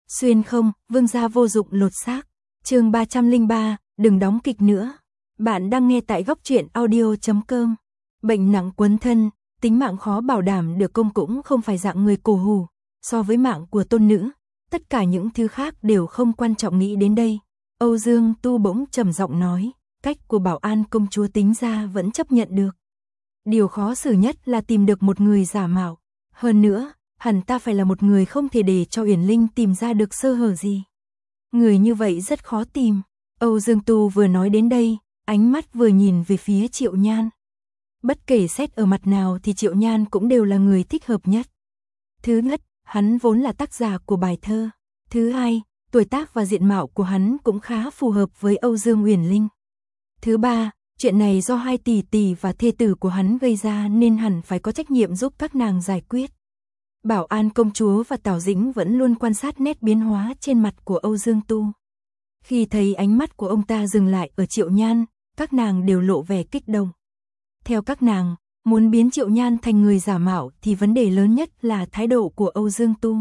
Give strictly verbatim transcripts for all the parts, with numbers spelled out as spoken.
Xuyên không, vương gia vô dụng lột xác. Chương ba trăm lẻ ba, đừng đóng kịch nữa. Bạn đang nghe tại góc truyện audio chấm com. Bệnh nặng quấn thân, tính mạng khó bảo đảm được, công cũng không phải dạng người cổ hủ. So với mạng của tôn nữ, tất cả những thứ khác đều không quan trọng. Nghĩ đến đây, Âu Dương Tu bỗng trầm giọng nói, cách của Bảo An công chúa tính ra vẫn chấp nhận được. Điều khó xử nhất là tìm được một người giả mạo. Hơn nữa, hẳn ta phải là một người không thể để cho Uyển Linh tìm ra được sơ hở gì. Người như vậy rất khó tìm. Âu Dương Tu vừa nói đến đây, ánh mắt vừa nhìn về phía Triệu Nhan. Bất kể xét ở mặt nào thì Triệu Nhan cũng đều là người thích hợp nhất. Thứ nhất, hắn vốn là tác giả của bài thơ. Thứ hai, tuổi tác và diện mạo của hắn cũng khá phù hợp với Âu Dương Uyển Linh. Thứ ba, chuyện này do hai tỷ tỷ và thê tử của hắn gây ra nên hẳn phải có trách nhiệm giúp các nàng giải quyết. Bảo An công chúa và Tào Dĩnh vẫn luôn quan sát nét biến hóa trên mặt của Âu Dương Tu. Khi thấy ánh mắt của ông ta dừng lại ở Triệu Nhan, các nàng đều lộ vẻ kích động. Theo các nàng, muốn biến Triệu Nhan thành người giả mạo thì vấn đề lớn nhất là thái độ của Âu Dương Tu.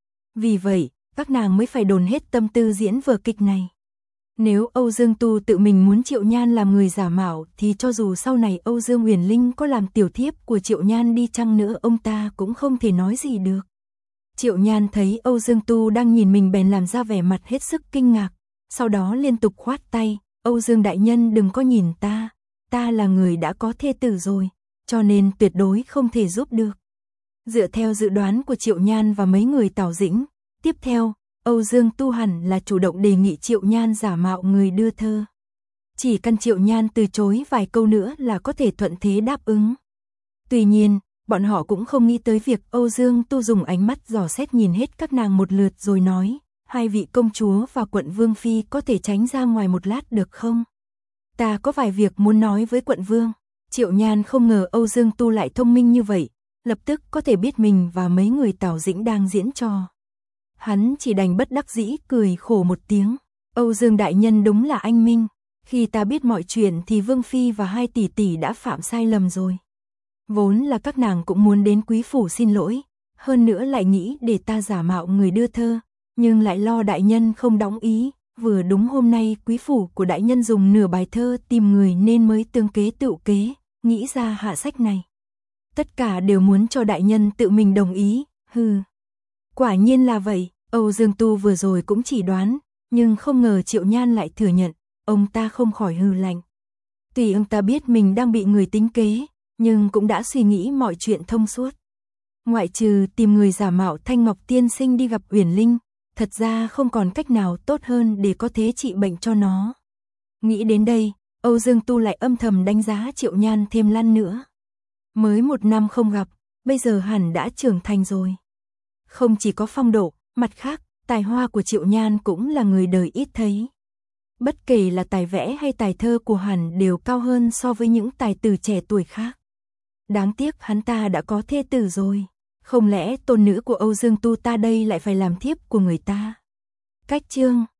Vì vậy, các nàng mới phải dồn hết tâm tư diễn vở kịch này. Nếu Âu Dương Tu tự mình muốn Triệu Nhan làm người giả mạo thì cho dù sau này Âu Dương Uyển Linh có làm tiểu thiếp của Triệu Nhan đi chăng nữa ông ta cũng không thể nói gì được. Triệu Nhan thấy Âu Dương Tu đang nhìn mình bèn làm ra vẻ mặt hết sức kinh ngạc, sau đó liên tục khoát tay, Âu Dương đại nhân đừng có nhìn ta, ta là người đã có thê tử rồi, cho nên tuyệt đối không thể giúp được. Dựa theo dự đoán của Triệu Nhan và mấy người Tào Dĩnh, tiếp theo, Âu Dương Tu hẳn là chủ động đề nghị Triệu Nhan giả mạo người đưa thơ. Chỉ cần Triệu Nhan từ chối vài câu nữa là có thể thuận thế đáp ứng. Tuy nhiên, bọn họ cũng không nghĩ tới việc Âu Dương Tu dùng ánh mắt dò xét nhìn hết các nàng một lượt rồi nói, hai vị công chúa và quận vương phi có thể tránh ra ngoài một lát được không? Ta có vài việc muốn nói với quận vương. Triệu Nhan không ngờ Âu Dương Tu lại thông minh như vậy, lập tức có thể biết mình và mấy người Tào Dĩnh đang diễn trò. Hắn chỉ đành bất đắc dĩ cười khổ một tiếng. Âu Dương đại nhân đúng là anh minh. Khi ta biết mọi chuyện thì Vương Phi và hai tỷ tỷ đã phạm sai lầm rồi. Vốn là các nàng cũng muốn đến quý phủ xin lỗi. Hơn nữa lại nghĩ để ta giả mạo người đưa thơ. Nhưng lại lo đại nhân không đóng ý. Vừa đúng hôm nay quý phủ của đại nhân dùng nửa bài thơ tìm người nên mới tương kế tự kế. Nghĩ ra hạ sách này. Tất cả đều muốn cho đại nhân tự mình đồng ý. Hừ. Quả nhiên là vậy, Âu Dương Tu vừa rồi cũng chỉ đoán, nhưng không ngờ Triệu Nhan lại thừa nhận, ông ta không khỏi hừ lạnh. Tuy ông ta biết mình đang bị người tính kế, nhưng cũng đã suy nghĩ mọi chuyện thông suốt. Ngoại trừ tìm người giả mạo Thanh Ngọc tiên sinh đi gặp Uyển Linh, thật ra không còn cách nào tốt hơn để có thể trị bệnh cho nó. Nghĩ đến đây, Âu Dương Tu lại âm thầm đánh giá Triệu Nhan thêm lăn nữa. Mới một năm không gặp, bây giờ hẳn đã trưởng thành rồi. Không chỉ có phong độ, mặt khác, tài hoa của Triệu Nhan cũng là người đời ít thấy. Bất kể là tài vẽ hay tài thơ của hắn đều cao hơn so với những tài tử trẻ tuổi khác. Đáng tiếc hắn ta đã có thê tử rồi. Không lẽ tôn nữ của Âu Dương Tu ta đây lại phải làm thiếp của người ta? Cách chương